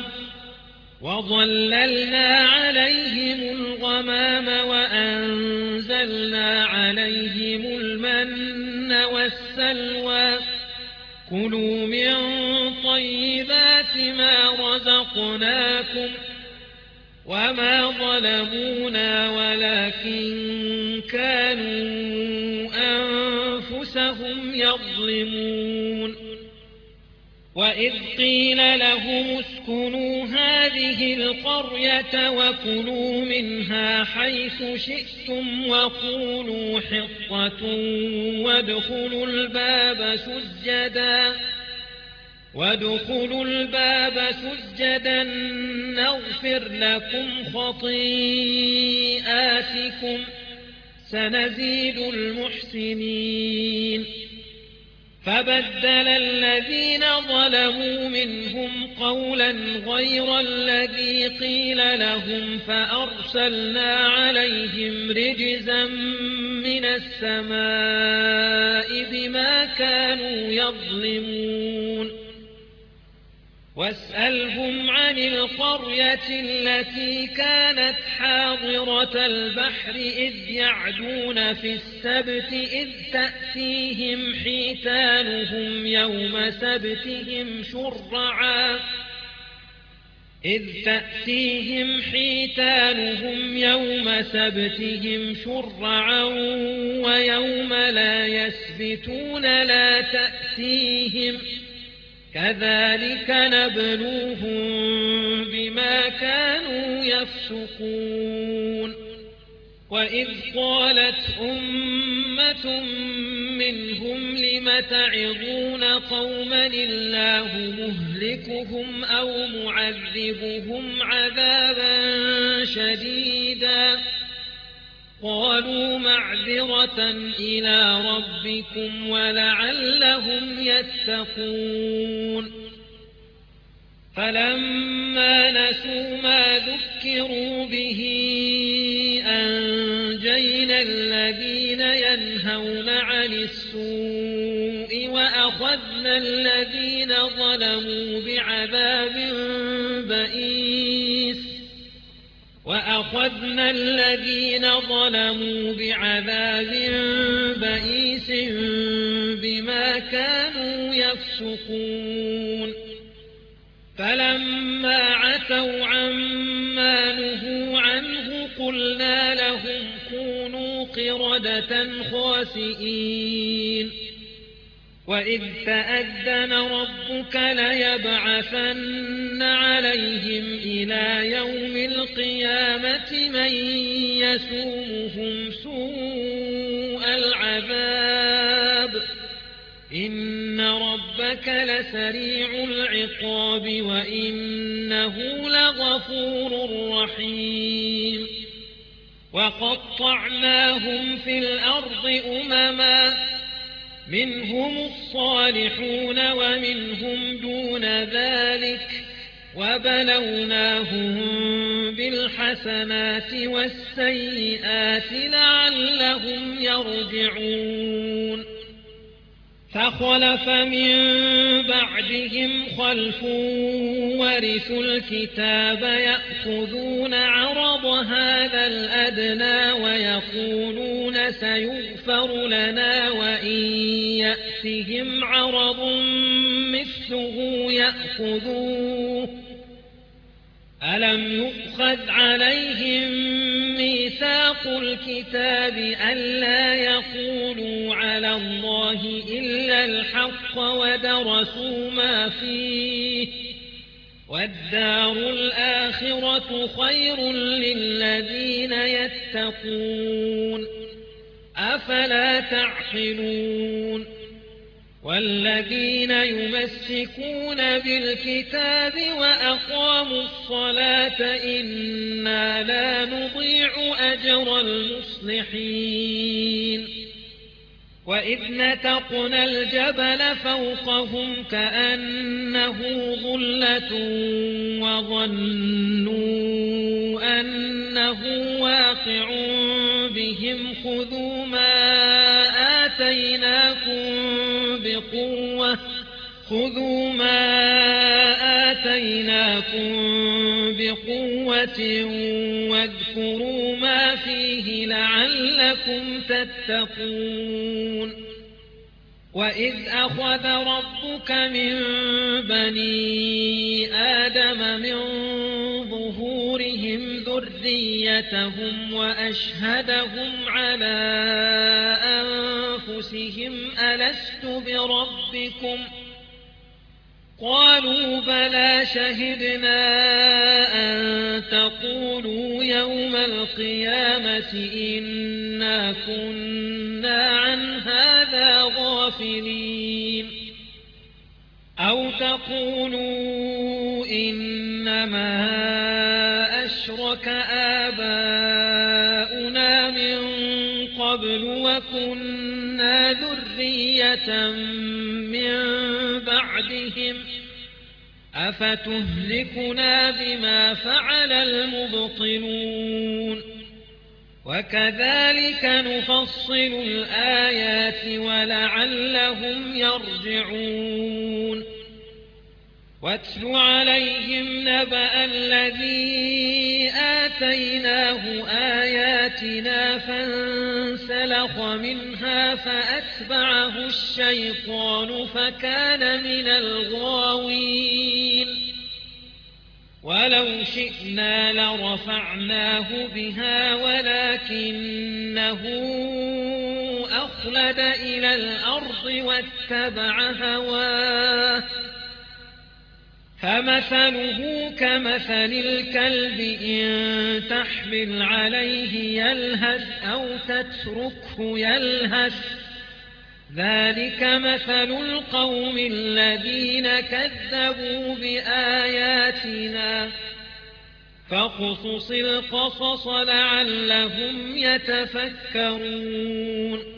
وظللنا عليهم الغمام وأنزلنا عليهم المن والسلوى كلوا من طيبات ما رزقناكم وما ظلمونا ولكن كانوا أنفسهم يظلمون وإذ قيل لهم اسكنوا هذه القرية وكلوا منها حيث شئتم وقولوا حطة وادخلوا الباب سجدا نغفر لكم خطيئاتكم سنزيد المحسنين فبدل الذين ظلموا منهم قولا غير الذي قيل لهم فأرسلنا عليهم رجزا من السماء بما كانوا يظلمون واسألهم عن القرية التي كانت حاضرة البحر إذ يعدون في السبت إذ تأتيهم حيتانهم يوم سبتهم شرعا ويوم لا يسبتون لا تأتيهم كذلك نبلوهم بما كانوا يفسقون وإذ قالت أمة منهم لم تعظون قوما الله مهلكهم أو معذبهم عذابا شديدا قالوا معذرة إلى ربكم ولعلهم يتقون فلما نسوا ما ذكروا به أنجينا الذين ينهون عن السوء وأخذنا الذين ظلموا بعذاب بئيس بما كانوا يفسقون فلما عتوا عما نهوا عنه قلنا لهم كونوا قردة خاسئين وإذ تأذن ربك ليبعثن عليهم إلى يوم القيامة من يسومهم سوء العذاب إن ربك لسريع العقاب وإنه لغفور رحيم وقطعناهم في الأرض أمما منهم الصالحون ومنهم دون ذلك وبلوناهم بالحسنات والسيئات لعلهم يرجعون فخلف من بعدهم خلف ورثوا الكتاب يأخذون عرض هذا الأدنى ويقولون سيغفر لنا وإن يأتهم عرض مثله يأخذوه ألم يؤخذ عليهم ميثاق الكتاب ألا يقولوا على الله إلا الحق ودرسوا ما فيه والدار الآخرة خير للذين يتقون أفلا تعقلون والذين يمسكون بالكتاب وأقاموا الصلاة إنا لا نضيع أجر المصلحين وإذ نتقنا الجبل فوقهم كأنه ظلة وظنوا أنه واقع بهم خذوا ما آتيناكم بقوة واذكروا ما فيه لعلكم تتقون وإذ أخذ ربك من بني آدم من ظهورهم ذريتهم وأشهدهم على أنفسهم ألست بربكم قالوا بلى شهدنا أن تقولوا يوم القيامة إنا كنا عن هذا غافلين أو تقولوا إنما أشرك آباؤنا من قبل وكنا ذرية من بعدهم أفتهلكنا بما فعل المبطلون وكذلك نفصل الآيات ولعلهم يرجعون واتل عليهم نبأ الذي آتيناه آياتنا فانسلخ منها فأتبعه الشيطان فكان من الغاوين ولو شئنا لرفعناه بها ولكنه أخلد إلى الأرض واتبع هواه فمثله كمثل الكلب إن تحمل عليه يلهث أو تتركه يلهث ذلك مثل القوم الذين كذبوا بآياتنا فاقصص القصص لعلهم يتفكرون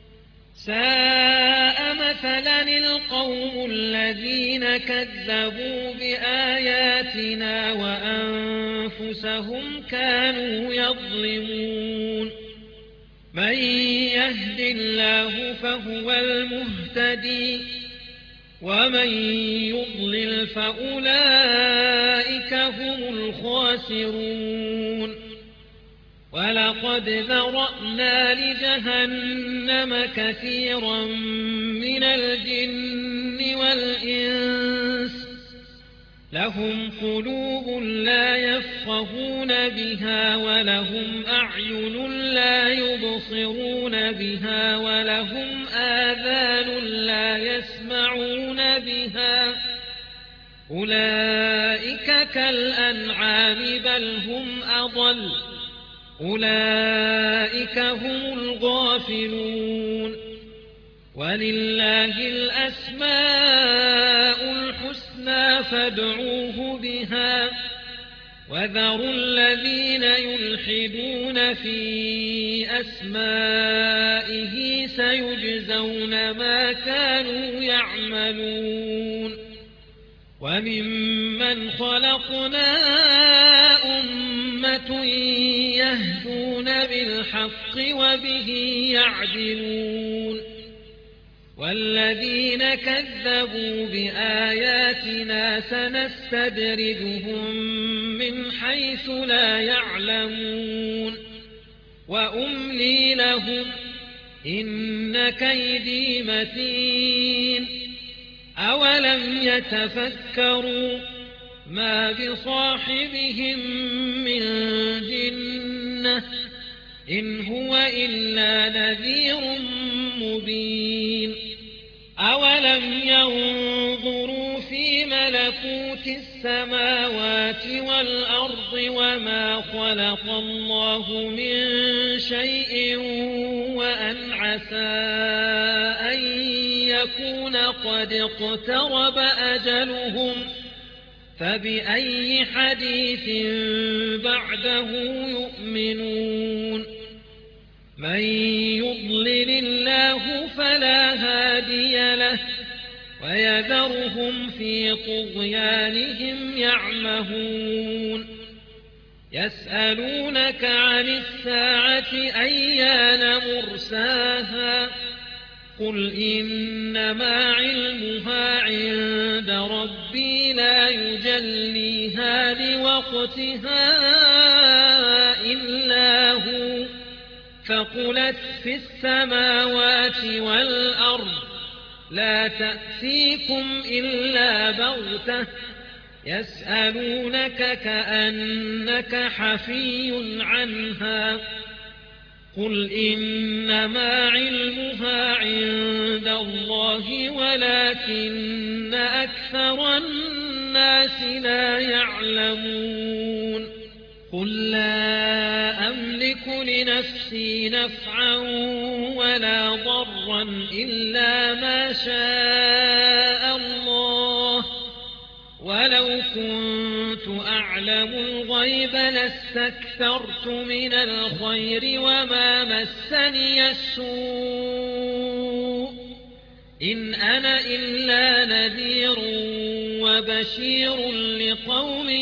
ساء مثلا القوم الذين كذبوا بآياتنا وأنفسهم كانوا يظلمون من يهد الله فهو المهتدي ومن يضلل فأولئك هم الخاسرون ولقد ذرأنا لجهنم كثيرا من الجن والإنس لهم قلوب لا يفقهون بها ولهم أعين لا يبصرون بها ولهم آذان لا يسمعون بها أولئك كالأنعام بل هم أضل أولئك هم الغافلون ولله الأسماء الحسنى فادعوه بها وذروا الذين يلحدون في أسمائه سيجزون ما كانوا يعملون وممن خلقنا أمة يهدون بالحق وبه يعدلون والذين كذبوا بآياتنا سنستدرجهم من حيث لا يعلمون وأملي لهم إن كيدي متين أولم يتفكروا ما بصاحبهم من جنة إن هو إلا نذير مبين أولم ينظروا في ملكوت السماوات والأرض وما خلق الله من شيء وأن عسى أن يكون قد اقترب أجلهم فبأي حديث بعده يؤمنون من يضلل الله فلا هادي له ويذرهم في طغيانهم يعمهون يسألونك عن الساعة أيان مرساها قل إنما علمها عند ربي لا يجليها لوقتها إلا هو فقلت في السماوات والأرض لا تأتيكم إلا بغتة يسألونك كأنك حفي عنها قل إنما علمها عند الله ولكن أكثر الناس لا يعلمون قل لا أملك لنفسي نفعا ولا ضرا إلا ما شاء الله ولو كنت أعلم الغيب لاستكثرت من الخير وما مسني السوء إن أنا إلا نذير وبشير لقوم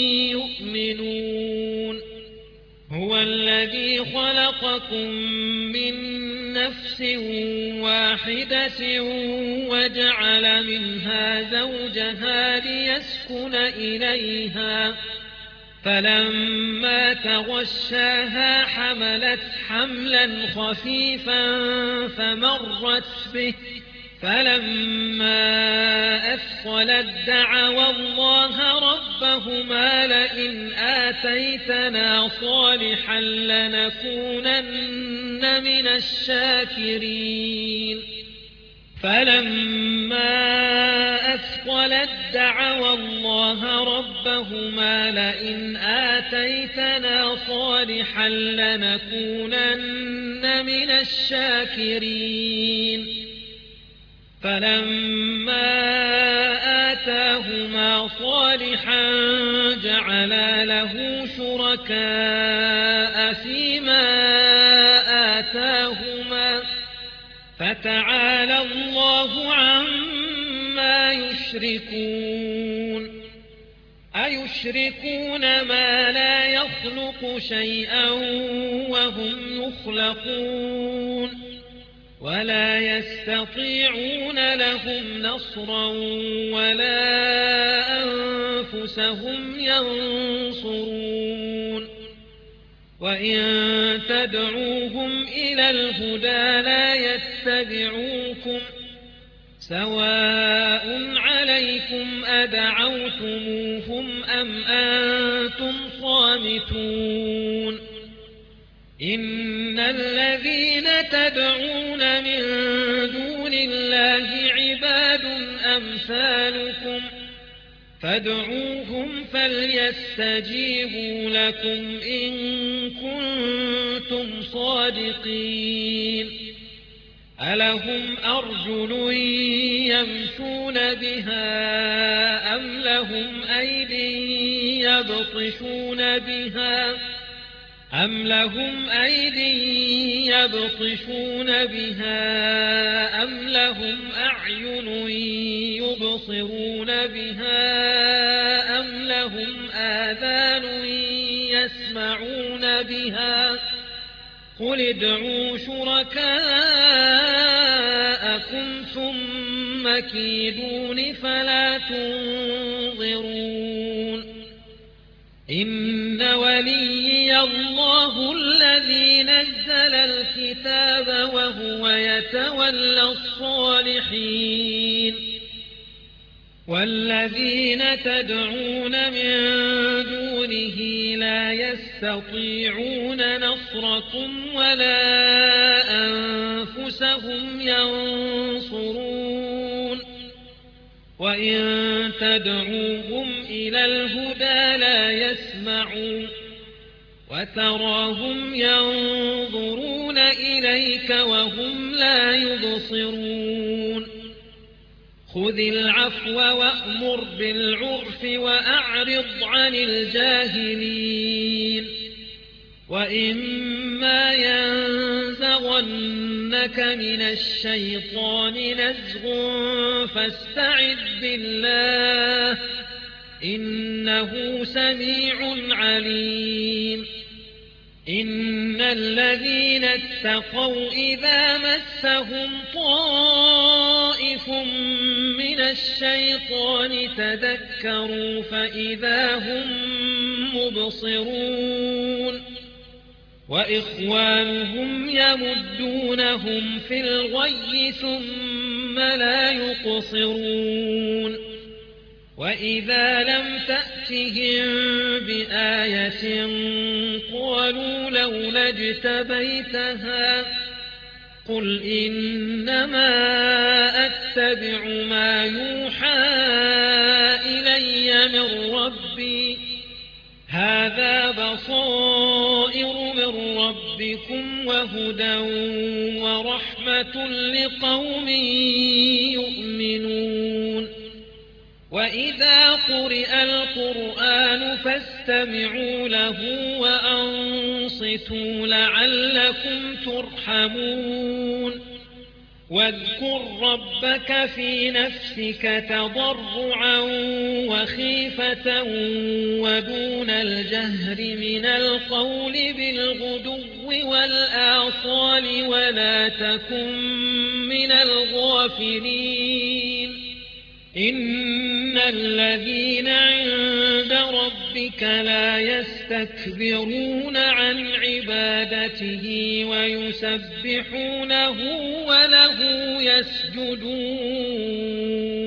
يؤمنون هو الذي خلقكم من نفس واحدة وجعل منها زوجها ليسكن إليها فلما تغشاها حملت حملا خفيفا فمرت به فلما أثقلت دعوا الله ربهما لئن آتيتنا صالحا لنكونن من الشاكرين فلما أثقلت دعوا الله ربهما لئن آتيتنا صالحا لنكونن من الشاكرين فلما آتاهما صالحا جعلا له شركاء فيما آتاهما فتعالى الله عما يشركون أيشركون ما لا يخلق شيئا وهم يخلقون ولا يستطيعون لهم نصرا ولا أنفسهم ينصرون وإن تدعوهم إلى الهدى لا يتبعوكم سواء عليكم أدعوتموهم أم أنتم صامتون إن الذين تدعون من دون الله عباد أمثالكم فادعوهم فليستجيبوا لكم إن كنتم صادقين ألهم أرجل يمشون بها أم لهم أيد يبطشون بها أم لهم أيدي يبطشون بها أم لهم أعين أعين يبصرون بها أم لهم آذان يسمعون بها قل ادعوا شركاءكم ثم كيدون فلا تنظرون إن وليي الله الذي نزل الكتاب وهو يتولى الصالحين والذين تدعون من دونه لا يستطيعون نصركم ولا أنفسهم ينصرون وإن تدعوهم إلى الهدى لا يسمعون وتراهم ينظرون إليك وهم لا يبصرون خذ العفو وأمر بالعرف وأعرض عن الجاهلين وإما ينزغنك من الشيطان نزغ فاستعذ بالله إنه سميع عليم إن الذين اتقوا إذا مسهم طائف من الشيطان تذكروا فإذا هم مبصرون وإخوانهم يمدونهم في الغي ثم لا يقصرون وإذا لم تأتهم بآية قالوا لولا اجتبيتها قل إنما أتبع ما يوحى إلي من ربي هذا بصائر من ربكم وهدى ورحمة لقوم يؤمنون وإذا قرئ القرآن فاستمعوا له وأنصتوا لعلكم ترحمون واذكر ربك في نفسك تضرعا وخيفة ودون الجهر من القول بالغدو والآصال ولا تكن من الغافلين إن الذين عند ربك لا يستكبرون عن عبادته ويسبحونه وله يسجدون